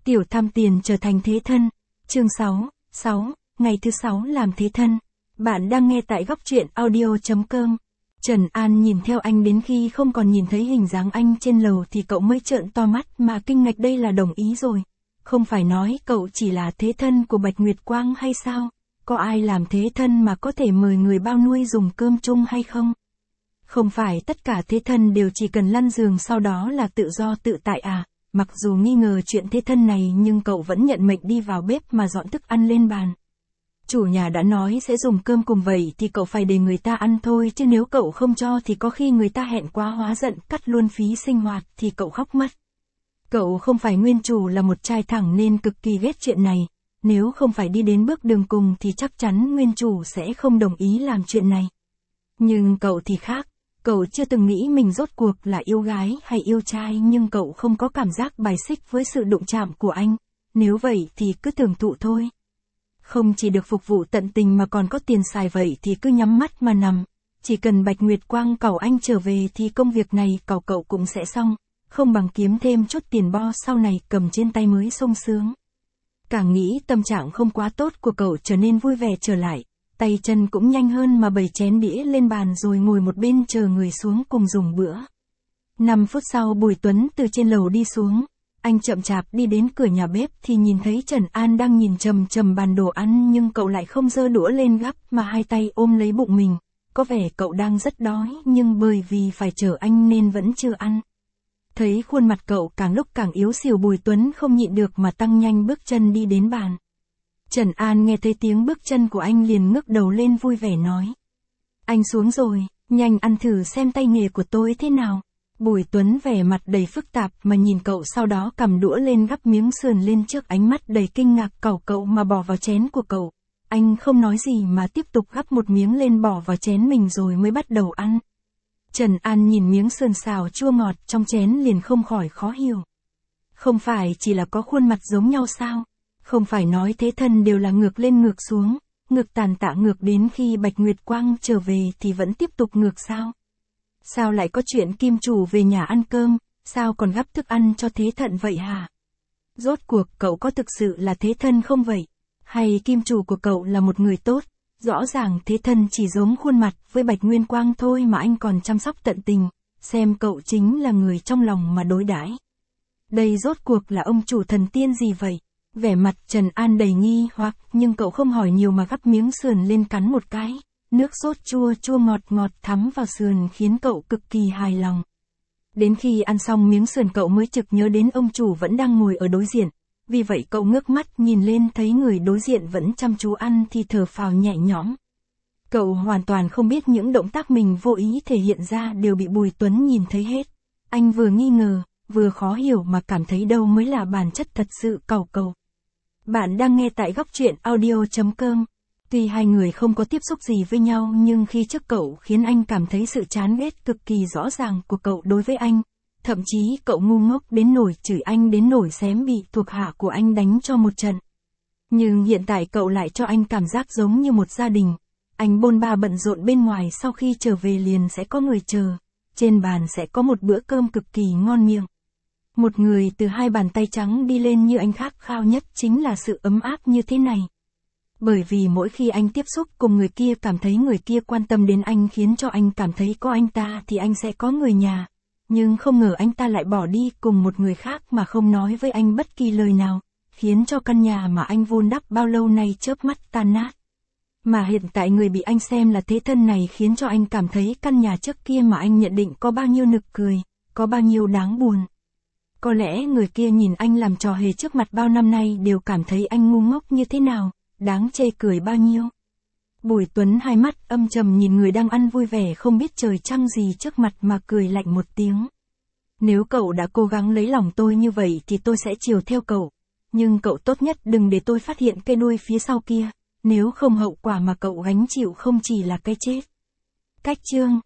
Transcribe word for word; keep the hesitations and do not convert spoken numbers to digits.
Tiểu tham tiền trở thành thế thân. Chương sáu, sáu, ngày thứ sáu làm thế thân. Bạn đang nghe tại góc truyện audio.com. Trần An nhìn theo anh đến khi không còn nhìn thấy hình dáng anh trên lầu thì cậu mới trợn to mắt mà kinh ngạc, đây là đồng ý rồi. Không phải nói cậu chỉ là thế thân của Bạch Nguyệt Quang hay sao? Có ai làm thế thân mà có thể mời người bao nuôi dùng cơm chung hay không? Không phải tất cả thế thân đều chỉ cần lăn giường sau đó là tự do tự tại à? Mặc dù nghi ngờ chuyện thế thân này nhưng cậu vẫn nhận mệnh đi vào bếp mà dọn thức ăn lên bàn. Chủ nhà đã nói sẽ dùng cơm cùng vậy thì cậu phải để người ta ăn thôi, chứ nếu cậu không cho thì có khi người ta hẹn quá hóa giận cắt luôn phí sinh hoạt thì cậu khóc mất. Cậu không phải nguyên chủ là một trai thẳng nên cực kỳ ghét chuyện này, nếu không phải đi đến bước đường cùng thì chắc chắn nguyên chủ sẽ không đồng ý làm chuyện này. Nhưng cậu thì khác, cậu chưa từng nghĩ mình rốt cuộc là yêu gái hay yêu trai, nhưng cậu không có cảm giác bài xích với sự đụng chạm của anh, nếu vậy thì cứ thưởng thụ thôi. Không chỉ được phục vụ tận tình mà còn có tiền xài vậy thì cứ nhắm mắt mà nằm, chỉ cần Bạch Nguyệt Quang cẩu anh trở về thì công việc này cậu cậu cũng sẽ xong, không bằng kiếm thêm chút tiền bo sau này cầm trên tay mới sung sướng. Càng nghĩ tâm trạng không quá tốt của cậu trở nên vui vẻ trở lại, tay chân cũng nhanh hơn mà bày chén đĩa lên bàn rồi ngồi một bên chờ người xuống cùng dùng bữa. Năm phút sau Bùi Tuấn từ trên lầu đi xuống, anh chậm chạp đi đến cửa nhà bếp thì nhìn thấy Trần An đang nhìn chằm chằm bàn đồ ăn, nhưng cậu lại không giơ đũa lên gắp mà hai tay ôm lấy bụng mình, có vẻ cậu đang rất đói nhưng bởi vì phải chờ anh nên vẫn chưa ăn. Thấy khuôn mặt cậu càng lúc càng yếu xìu, Bùi Tuấn không nhịn được mà tăng nhanh bước chân đi đến bàn. Trần An nghe thấy tiếng bước chân của anh liền ngước đầu lên vui vẻ nói: "Anh xuống rồi, nhanh ăn thử xem tay nghề của tôi thế nào." Bùi Tuấn vẻ mặt đầy phức tạp mà nhìn cậu, sau đó cầm đũa lên gắp miếng sườn lên trước ánh mắt đầy kinh ngạc cẩu cậu mà bỏ vào chén của cậu. Anh không nói gì mà tiếp tục gắp một miếng lên bỏ vào chén mình rồi mới bắt đầu ăn. Trần An nhìn miếng sườn xào chua ngọt trong chén liền không khỏi khó hiểu. Không phải chỉ là có khuôn mặt giống nhau sao? Không phải nói thế thân đều là ngược lên ngược xuống, ngược tàn tạ ngược đến khi Bạch Nguyệt Quang trở về thì vẫn tiếp tục ngược sao? Sao lại có chuyện kim chủ về nhà ăn cơm, sao còn gắp thức ăn cho thế thân vậy hả? Rốt cuộc cậu có thực sự là thế thân không vậy? Hay kim chủ của cậu là một người tốt? Rõ ràng thế thân chỉ giống khuôn mặt với Bạch Nguyên Quang thôi mà anh còn chăm sóc tận tình, xem cậu chính là người trong lòng mà đối đãi. Đây rốt cuộc là ông chủ thần tiên gì vậy? Vẻ mặt Trần An đầy nghi hoặc, nhưng cậu không hỏi nhiều mà gắp miếng sườn lên cắn một cái. Nước sốt chua chua ngọt ngọt thắm vào sườn khiến cậu cực kỳ hài lòng. Đến khi ăn xong miếng sườn cậu mới chực nhớ đến ông chủ vẫn đang ngồi ở đối diện. Vì vậy cậu ngước mắt nhìn lên thấy người đối diện vẫn chăm chú ăn thì thở phào nhẹ nhõm. Cậu hoàn toàn không biết những động tác mình vô ý thể hiện ra đều bị Bùi Tuấn nhìn thấy hết. Anh vừa nghi ngờ, vừa khó hiểu mà cảm thấy đâu mới là bản chất thật sự cẩu cậu. Bạn đang nghe tại góc truyện audio.com. Tuy hai người không có tiếp xúc gì với nhau nhưng khi trước cậu khiến anh cảm thấy sự chán ghét cực kỳ rõ ràng của cậu đối với anh. Thậm chí cậu ngu ngốc đến nổi chửi anh đến nổi xém bị thuộc hạ của anh đánh cho một trận. Nhưng hiện tại cậu lại cho anh cảm giác giống như một gia đình. Anh bôn ba bận rộn bên ngoài, sau khi trở về liền sẽ có người chờ. Trên bàn sẽ có một bữa cơm cực kỳ ngon miệng. Một người từ hai bàn tay trắng đi lên như anh khát khao nhất chính là sự ấm áp như thế này. Bởi vì mỗi khi anh tiếp xúc cùng người kia cảm thấy người kia quan tâm đến anh, khiến cho anh cảm thấy có anh ta thì anh sẽ có người nhà. Nhưng không ngờ anh ta lại bỏ đi cùng một người khác mà không nói với anh bất kỳ lời nào, khiến cho căn nhà mà anh vun đắp bao lâu nay chớp mắt tan nát. Mà hiện tại người bị anh xem là thế thân này khiến cho anh cảm thấy căn nhà trước kia mà anh nhận định có bao nhiêu nực cười, có bao nhiêu đáng buồn. Có lẽ người kia nhìn anh làm trò hề trước mặt bao năm nay đều cảm thấy anh ngu ngốc như thế nào, đáng chê cười bao nhiêu. Bùi Tuấn hai mắt âm trầm nhìn người đang ăn vui vẻ không biết trời trăng gì trước mặt mà cười lạnh một tiếng. Nếu cậu đã cố gắng lấy lòng tôi như vậy thì tôi sẽ chiều theo cậu. Nhưng cậu tốt nhất đừng để tôi phát hiện cái đuôi phía sau kia, nếu không hậu quả mà cậu gánh chịu không chỉ là cái chết. Cách chương